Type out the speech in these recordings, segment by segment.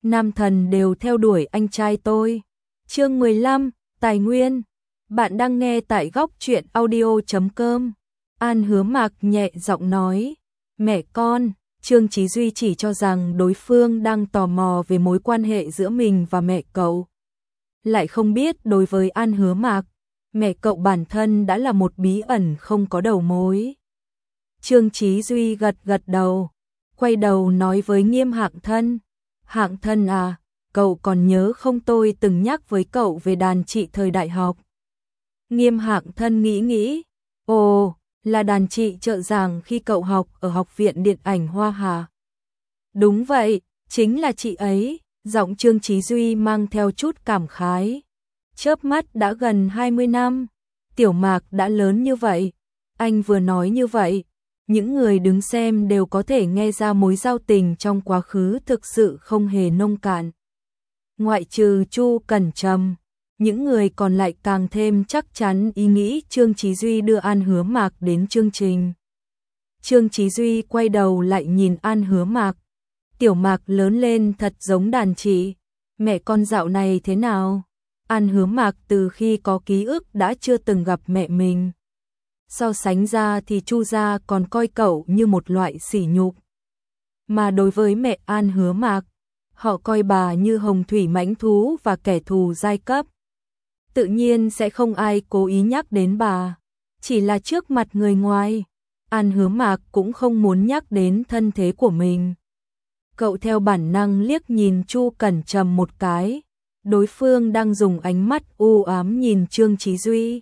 nam thần đều theo đuổi anh trai tôi. Chương 15, Tài nguyên. Bạn đang nghe tại góc truyện audio.com. An Hứa Mạc nhẹ giọng nói, mẹ con. Trương Chí Duy chỉ cho rằng đối phương đang tò mò về mối quan hệ giữa mình và mẹ cậu. Lại không biết đối với An Hứa Mạc, mẹ cậu bản thân đã là một bí ẩn không có đầu mối. Trương Chí Duy gật gật đầu, quay đầu nói với Nghiêm Hạng Thân. Hạng Thân à, cậu còn nhớ không, tôi từng nhắc với cậu về đàn chị thời đại học. Nghiêm Hạng Thân nghĩ, ồ, là đàn chị trợ giảng khi cậu học ở Học viện Điện ảnh Hoa Hà. Đúng vậy, chính là chị ấy. Giọng Trương Chí Duy mang theo chút cảm khái. Chớp mắt đã gần 20 năm, Tiểu Mạc đã lớn như vậy. Anh vừa nói như vậy, những người đứng xem đều có thể nghe ra mối giao tình trong quá khứ thực sự không hề nông cạn. Ngoại trừ Chu Cẩn Trầm, những người còn lại càng thêm chắc chắn ý nghĩ Trương Chí Duy đưa An Hứa Mạc đến chương trình. Trương Chí Duy quay đầu lại nhìn An Hứa Mạc. Tiểu Mạc lớn lên thật giống đàn chị. Mẹ con dạo này thế nào? An Hứa Mạc từ khi có ký ức đã chưa từng gặp mẹ mình. So sánh ra thì Chu gia còn coi cậu như một loại sỉ nhục. Mà đối với mẹ An Hứa Mạc, họ coi bà như hồng thủy mãnh thú và kẻ thù giai cấp. Tự nhiên sẽ không ai cố ý nhắc đến bà. Chỉ là trước mặt người ngoài, An Hứa Mạc cũng không muốn nhắc đến thân thế của mình. Cậu theo bản năng liếc nhìn Chu Cẩn Trầm một cái. Đối phương đang dùng ánh mắt u ám nhìn Trương Chí Duy.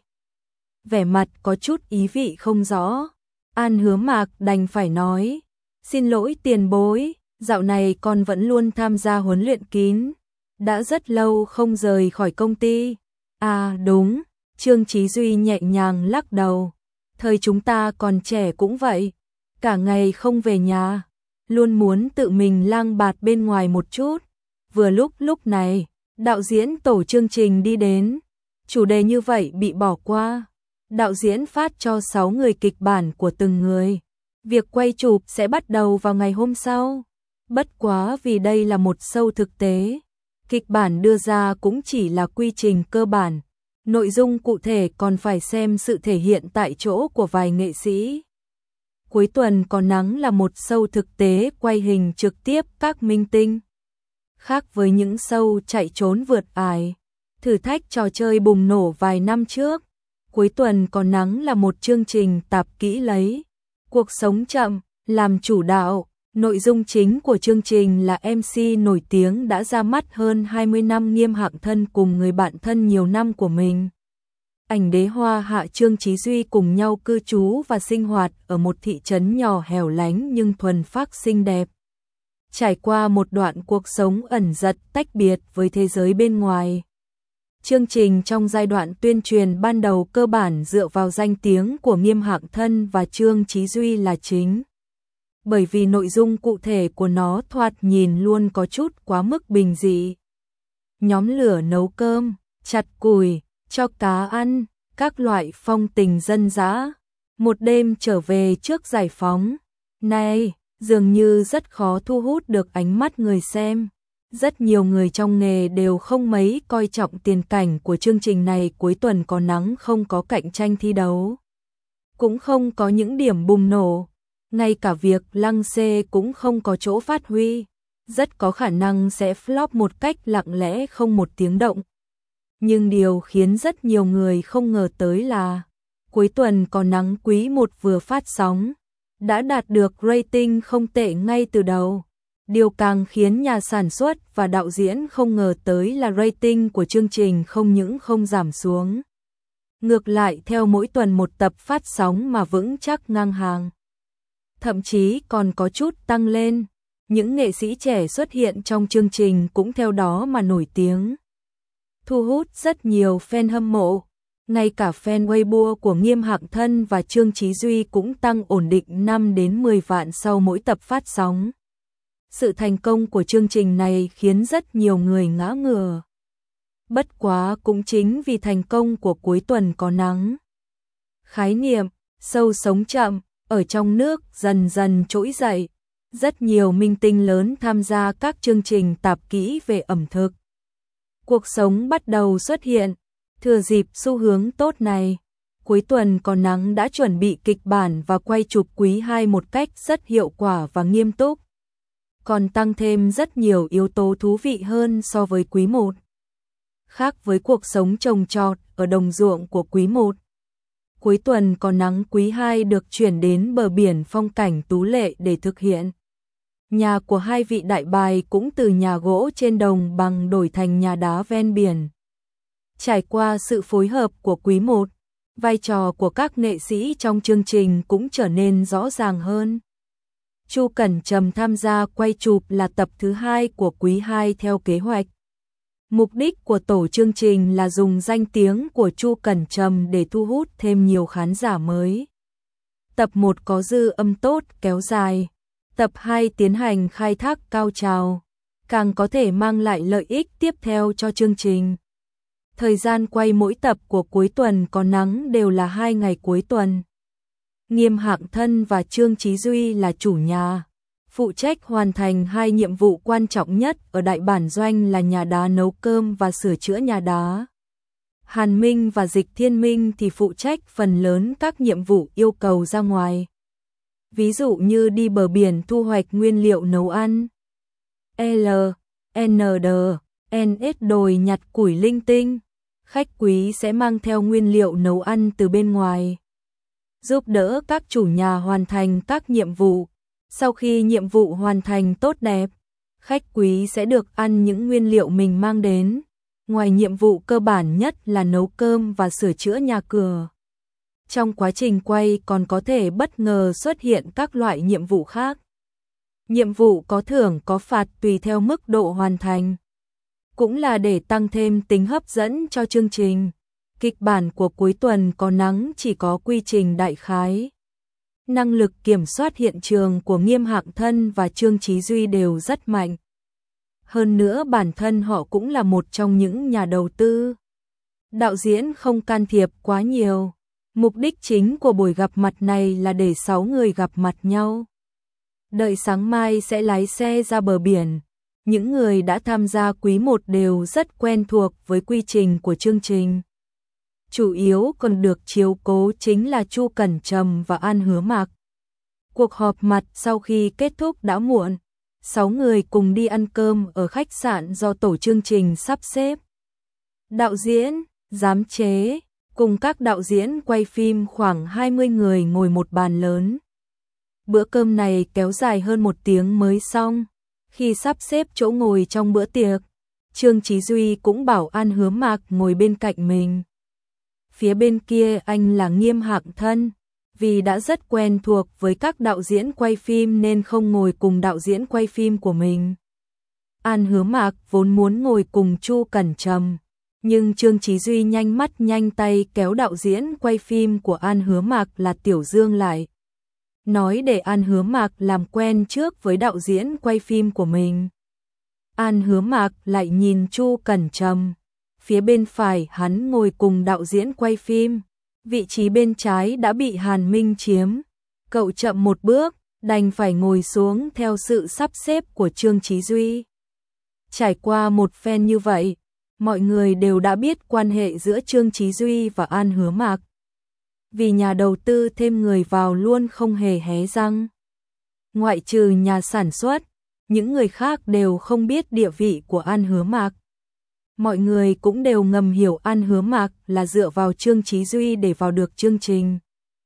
Vẻ mặt có chút ý vị không rõ. An Hứa Mạc đành phải nói, xin lỗi tiền bối, dạo này con vẫn luôn tham gia huấn luyện kín. Đã rất lâu không rời khỏi công ty. À đúng, Trương Chí Duy nhẹ nhàng lắc đầu. Thời chúng ta còn trẻ cũng vậy, cả ngày không về nhà, luôn muốn tự mình lang bạt bên ngoài một chút. Vừa lúc này, đạo diễn tổ chương trình đi đến. Chủ đề như vậy bị bỏ qua. Đạo diễn phát cho 6 người kịch bản của từng người. Việc quay chụp sẽ bắt đầu vào ngày hôm sau. Bất quá vì đây là một show thực tế, kịch bản đưa ra cũng chỉ là quy trình cơ bản. Nội dung cụ thể còn phải xem sự thể hiện tại chỗ của vài nghệ sĩ. Cuối tuần có nắng là một show thực tế quay hình trực tiếp các minh tinh. Khác với những show chạy trốn vượt ải, thử thách trò chơi bùng nổ vài năm trước, cuối tuần có nắng là một chương trình tạp kỹ lấy cuộc sống chậm làm chủ đạo. Nội dung chính của chương trình là MC nổi tiếng đã ra mắt hơn 20 năm Nghiêm Hạng Thân cùng người bạn thân nhiều năm của mình. Ảnh đế Hoa Hạ Trương Chí Duy cùng nhau cư trú và sinh hoạt ở một thị trấn nhỏ hẻo lánh nhưng thuần phác xinh đẹp. Trải qua một đoạn cuộc sống ẩn dật tách biệt với thế giới bên ngoài. Chương trình trong giai đoạn tuyên truyền ban đầu cơ bản dựa vào danh tiếng của Nghiêm Hạng Thân và Trương Chí Duy là chính. Bởi vì nội dung cụ thể của nó thoạt nhìn luôn có chút quá mức bình dị. Nhóm lửa nấu cơm, chặt củi, cho cá ăn, các loại phong tình dân dã. Một đêm trở về trước giải phóng. Này, dường như rất khó thu hút được ánh mắt người xem. Rất nhiều người trong nghề đều không mấy coi trọng tiền cảnh của chương trình này. Cuối tuần có nắng không có cạnh tranh thi đấu, cũng không có những điểm bùng nổ. Ngay cả việc lăng xê cũng không có chỗ phát huy, rất có khả năng sẽ flop một cách lặng lẽ không một tiếng động. Nhưng điều khiến rất nhiều người không ngờ tới là cuối tuần có nắng quý 1 vừa phát sóng đã đạt được rating không tệ ngay từ đầu. Điều càng khiến nhà sản xuất và đạo diễn không ngờ tới là rating của chương trình không những không giảm xuống, ngược lại theo mỗi tuần một tập phát sóng mà vững chắc ngang hàng. Thậm chí còn có chút tăng lên. Những nghệ sĩ trẻ xuất hiện trong chương trình cũng theo đó mà nổi tiếng, thu hút rất nhiều fan hâm mộ. Ngay cả fan Weibo của Nghiêm Hạng Thân và Trương Chí Duy cũng tăng ổn định 5 đến 10 vạn sau mỗi tập phát sóng. Sự thành công của chương trình này khiến rất nhiều người ngã ngửa. Bất quá cũng chính vì thành công của cuối tuần có nắng, khái niệm show sống chậm ở trong nước dần dần trỗi dậy. Rất nhiều minh tinh lớn tham gia các chương trình tạp kỹ về ẩm thực. Cuộc sống bắt đầu xuất hiện. Thừa dịp xu hướng tốt này, cuối tuần có nắng đã chuẩn bị kịch bản và quay chụp quý 2 một cách rất hiệu quả và nghiêm túc. Còn tăng thêm rất nhiều yếu tố thú vị hơn so với quý 1. Khác với cuộc sống trồng trọt ở đồng ruộng của quý 1, cuối tuần có nắng quý 2 được chuyển đến bờ biển phong cảnh tú lệ để thực hiện. Nhà của hai vị đại bài cũng từ nhà gỗ trên đồng bằng đổi thành nhà đá ven biển. Trải qua sự phối hợp của quý 1, vai trò của các nghệ sĩ trong chương trình cũng trở nên rõ ràng hơn. Chu Cẩn Trầm tham gia quay chụp là tập thứ 2 của quý 2 theo kế hoạch. Mục đích của tổ chương trình là dùng danh tiếng của Chu Cẩn Trầm để thu hút thêm nhiều khán giả mới. Tập 1 có dư âm tốt kéo dài, tập 2 tiến hành khai thác cao trào, càng có thể mang lại lợi ích tiếp theo cho chương trình. Thời gian quay mỗi tập của cuối tuần có nắng đều là 2 ngày cuối tuần. Nghiêm Hạng Thân và Trương Chí Duy là chủ nhà, phụ trách hoàn thành 2 nhiệm vụ quan trọng nhất ở đại bản doanh là nhà đá nấu cơm và sửa chữa nhà đá. Hàn Minh và Dịch Thiên Minh thì phụ trách phần lớn các nhiệm vụ yêu cầu ra ngoài. Ví dụ như đi bờ biển thu hoạch nguyên liệu nấu ăn. L, N, D, N, S đồi nhặt củi linh tinh. Khách quý sẽ mang theo nguyên liệu nấu ăn từ bên ngoài, giúp đỡ các chủ nhà hoàn thành các nhiệm vụ. Sau khi nhiệm vụ hoàn thành tốt đẹp, khách quý sẽ được ăn những nguyên liệu mình mang đến. Ngoài nhiệm vụ cơ bản nhất là nấu cơm và sửa chữa nhà cửa, trong quá trình quay còn có thể bất ngờ xuất hiện các loại nhiệm vụ khác. Nhiệm vụ có thưởng có phạt tùy theo mức độ hoàn thành, cũng là để tăng thêm tính hấp dẫn cho chương trình. Kịch bản của cuối tuần có nắng chỉ có quy trình đại khái. Năng lực kiểm soát hiện trường của Nghiêm Hạng Thân và Trương Chí Duy đều rất mạnh. Hơn nữa bản thân họ cũng là một trong những nhà đầu tư. Đạo diễn không can thiệp quá nhiều. Mục đích chính của buổi gặp mặt này là để 6 người gặp mặt nhau. Đợi sáng mai sẽ lái xe ra bờ biển. Những người đã tham gia quý 1 đều rất quen thuộc với quy trình của chương trình. Chủ yếu còn được chiếu cố chính là Chu Cẩn Trầm và An Hứa Mạc. Cuộc họp mặt sau khi kết thúc đã muộn. 6 người cùng đi ăn cơm ở khách sạn do tổ chương trình sắp xếp. Đạo diễn, giám chế, cùng các đạo diễn quay phim khoảng 20 người ngồi một bàn lớn. Bữa cơm này kéo dài hơn 1 tiếng mới xong. Khi sắp xếp chỗ ngồi trong bữa tiệc, Trương Chí Duy cũng bảo An Hứa Mạc ngồi bên cạnh mình. Phía bên kia anh là Nghiêm Hạng Thân, vì đã rất quen thuộc với các đạo diễn quay phim nên không ngồi cùng đạo diễn quay phim của mình. An Hứa Mạc vốn muốn ngồi cùng Chu Cẩn Trầm, nhưng Trương Chí Duy nhanh mắt nhanh tay kéo đạo diễn quay phim của An Hứa Mạc là Tiểu Dương lại. Nói để An Hứa Mạc làm quen trước với đạo diễn quay phim của mình. An Hứa Mạc lại nhìn Chu Cẩn Trầm. Phía bên phải hắn ngồi cùng đạo diễn quay phim. Vị trí bên trái đã bị Hàn Minh chiếm. Cậu chậm một bước, đành phải ngồi xuống theo sự sắp xếp của Trương Chí Duy. Trải qua một phen như vậy, mọi người đều đã biết quan hệ giữa Trương Chí Duy và An Hứa Mạc. Vì nhà đầu tư thêm người vào luôn không hề hé răng. Ngoại trừ nhà sản xuất, những người khác đều không biết địa vị của An Hứa Mạc. Mọi người cũng đều ngầm hiểu An Hứa Mạc là dựa vào Trương Chí Duy để vào được chương trình.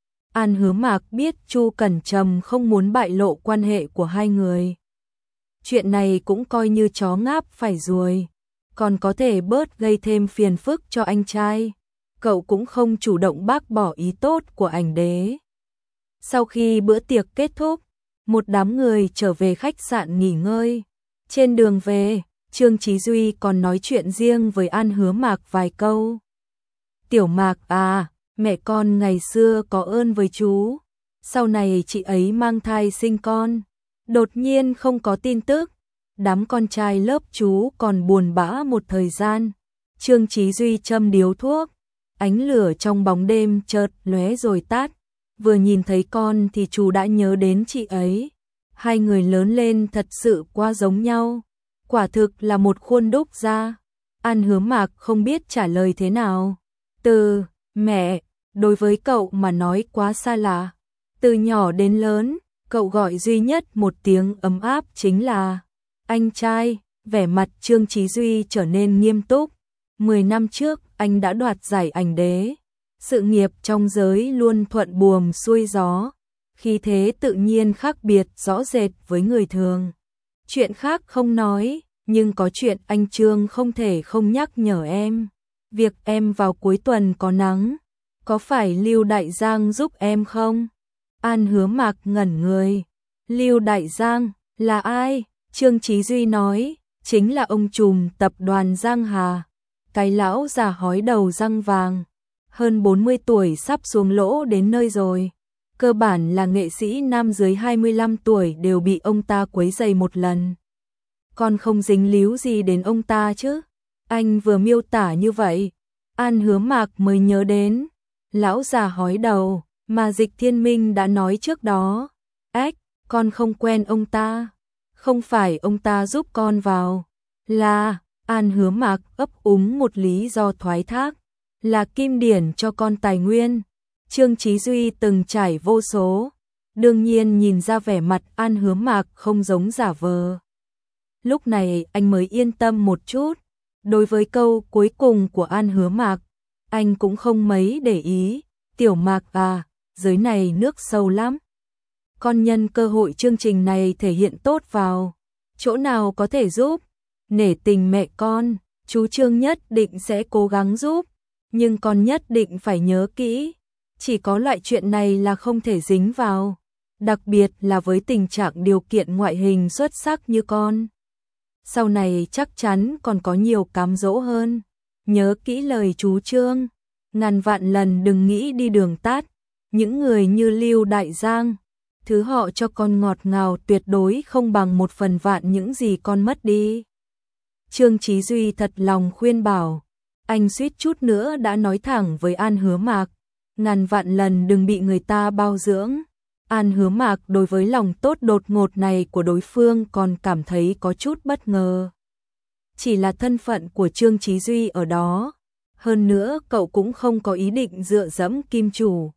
An Hứa Mạc biết Chu Cẩn Trầm không muốn bại lộ quan hệ của hai người. Chuyện này cũng coi như chó ngáp phải ruồi, còn có thể bớt gây thêm phiền phức cho anh trai. Cậu cũng không chủ động bác bỏ ý tốt của ảnh đế. Sau khi bữa tiệc kết thúc, một đám người trở về khách sạn nghỉ ngơi. Trên đường về, Trương Chí Duy còn nói chuyện riêng với An Hứa Mạc vài câu. Tiểu Mạc à, mẹ con ngày xưa có ơn với chú. Sau này chị ấy mang thai sinh con. Đột nhiên không có tin tức. Đám con trai lớp chú còn buồn bã một thời gian. Trương Chí Duy châm điếu thuốc. Ánh lửa trong bóng đêm chợt lóe rồi tắt. Vừa nhìn thấy con thì chú đã nhớ đến chị ấy. Hai người lớn lên thật sự quá giống nhau, quả thực là một khuôn đúc ra. An Hứa Mạc không biết trả lời thế nào. Từ mẹ, đối với cậu mà nói quá xa lạ. Từ nhỏ đến lớn, cậu gọi duy nhất một tiếng ấm áp chính là anh trai. Vẻ mặt Trương Chí Duy trở nên nghiêm túc. 10 năm trước, anh đã đoạt giải ảnh đế. Sự nghiệp trong giới luôn thuận buồm xuôi gió, khí thế tự nhiên khác biệt rõ rệt với người thường. Chuyện khác không nói, nhưng có chuyện anh Trương không thể không nhắc nhở em. Việc em vào cuối tuần có nắng, có phải Lưu Đại Giang giúp em không? An Hứa Mạc ngẩn người. Lưu Đại Giang là ai? Trương Chí Duy nói, chính là ông trùm tập đoàn Giang Hà. Cái lão già hói đầu răng vàng, hơn 40 tuổi sắp xuống lỗ đến nơi rồi. Cơ bản là nghệ sĩ nam dưới 25 tuổi đều bị ông ta quấy rầy một lần. Còn không dính líu gì đến ông ta chứ? Anh vừa miêu tả như vậy, An Hứa Mạc mới nhớ đến lão già hói đầu mà Dịch Thiên Minh đã nói trước đó. Ếch, con không quen ông ta. Không phải ông ta giúp con vào, là An Hứa Mạc ấp úng một lý do thoái thác, là Kim Điển cho con tài nguyên. Trương Chí Duy từng trải vô số, đương nhiên nhìn ra vẻ mặt An Hứa Mạc không giống giả vờ. Lúc này anh mới yên tâm một chút. Đối với câu cuối cùng của An Hứa Mạc, anh cũng không mấy để ý. Tiểu Mạc à, giới này nước sâu lắm. Con nhân cơ hội chương trình này thể hiện tốt vào, chỗ nào có thể giúp, nể tình mẹ con, chú Trương nhất định sẽ cố gắng giúp, nhưng con nhất định phải nhớ kỹ, chỉ có loại chuyện này là không thể dính vào, đặc biệt là với tình trạng điều kiện ngoại hình xuất sắc như con. Sau này chắc chắn còn có nhiều cám dỗ hơn, nhớ kỹ lời chú Trương, ngàn vạn lần đừng nghĩ đi đường tắt, những người như Lưu Đại Giang, thứ họ cho con ngọt ngào tuyệt đối không bằng 1/1000 những gì con mất đi. Trương Chí Duy thật lòng khuyên bảo, anh suýt chút nữa đã nói thẳng với An Hứa Mạc, ngàn vạn lần đừng bị người ta bao dưỡng. An Hứa Mạc đối với lòng tốt đột ngột này của đối phương còn cảm thấy có chút bất ngờ. Chỉ là thân phận của Trương Chí Duy ở đó, hơn nữa cậu cũng không có ý định dựa dẫm Kim chủ.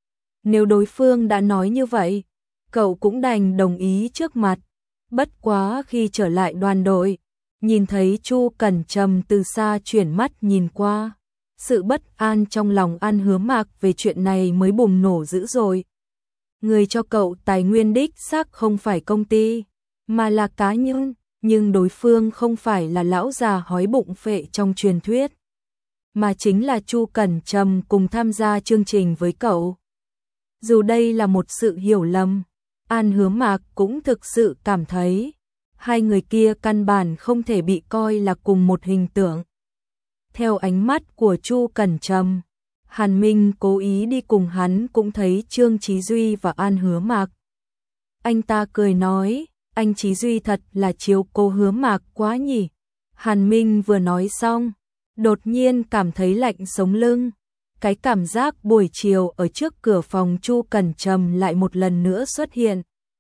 Nếu đối phương đã nói như vậy, cậu cũng đành đồng ý trước mặt. Bất quá khi trở lại đoàn đội, nhìn thấy Chu Cẩn Trầm từ xa chuyển mắt nhìn qua, sự bất an trong lòng An Hứa Mạc về chuyện này mới bùng nổ dữ dội. Người cho cậu tài nguyên đích xác không phải công ty, mà là cá nhân, nhưng đối phương không phải là lão già hói bụng phệ trong truyền thuyết, mà chính là Chu Cẩn Trầm cùng tham gia chương trình với cậu. Dù đây là một sự hiểu lầm, An Hứa Mạc cũng thực sự cảm thấy hai người kia căn bản không thể bị coi là cùng một hình tượng. Theo ánh mắt của Chu Cẩn Trầm, Hàn Minh cố ý đi cùng hắn cũng thấy Trương Chí Duy và An Hứa Mạc. Anh ta cười nói, anh Chí Duy thật là chiếu cố Hứa Mạc quá nhỉ. Hàn Minh vừa nói xong, đột nhiên cảm thấy lạnh sống lưng. Cái cảm giác buổi chiều ở trước cửa phòng Chu Cẩn Trầm lại một lần nữa xuất hiện.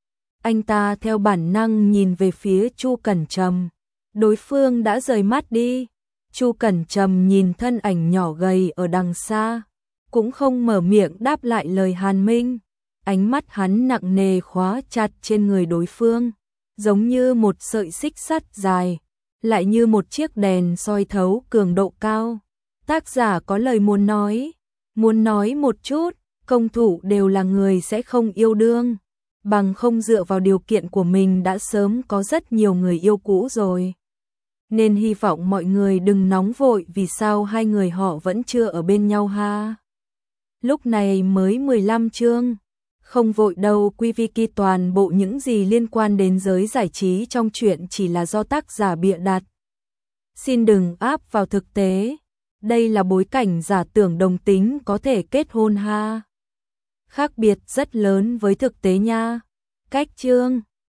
Anh ta theo bản năng nhìn về phía Chu Cẩn Trầm. Đối phương đã rời mắt đi. Chu Cẩn Trầm nhìn thân ảnh nhỏ gầy ở đằng xa, cũng không mở miệng đáp lại lời Hàn Minh. Ánh mắt hắn nặng nề khóa chặt trên người đối phương, giống như một sợi xích sắt dài, lại như một chiếc đèn soi thấu cường độ cao. Tác giả có lời muốn nói một chút, công thủ đều là người sẽ không yêu đương, bằng không dựa vào điều kiện của mình đã sớm có rất nhiều người yêu cũ rồi. Nên hy vọng mọi người đừng nóng vội vì sao hai người họ vẫn chưa ở bên nhau ha. Lúc này mới 15 chương, không vội đâu quý vị, kỳ toàn bộ những gì liên quan đến giới giải trí trong truyện chỉ là do tác giả bịa đặt. Xin đừng áp vào thực tế, đây là bối cảnh giả tưởng đồng tính có thể kết hôn ha. Khác biệt rất lớn với thực tế nha. Cách chương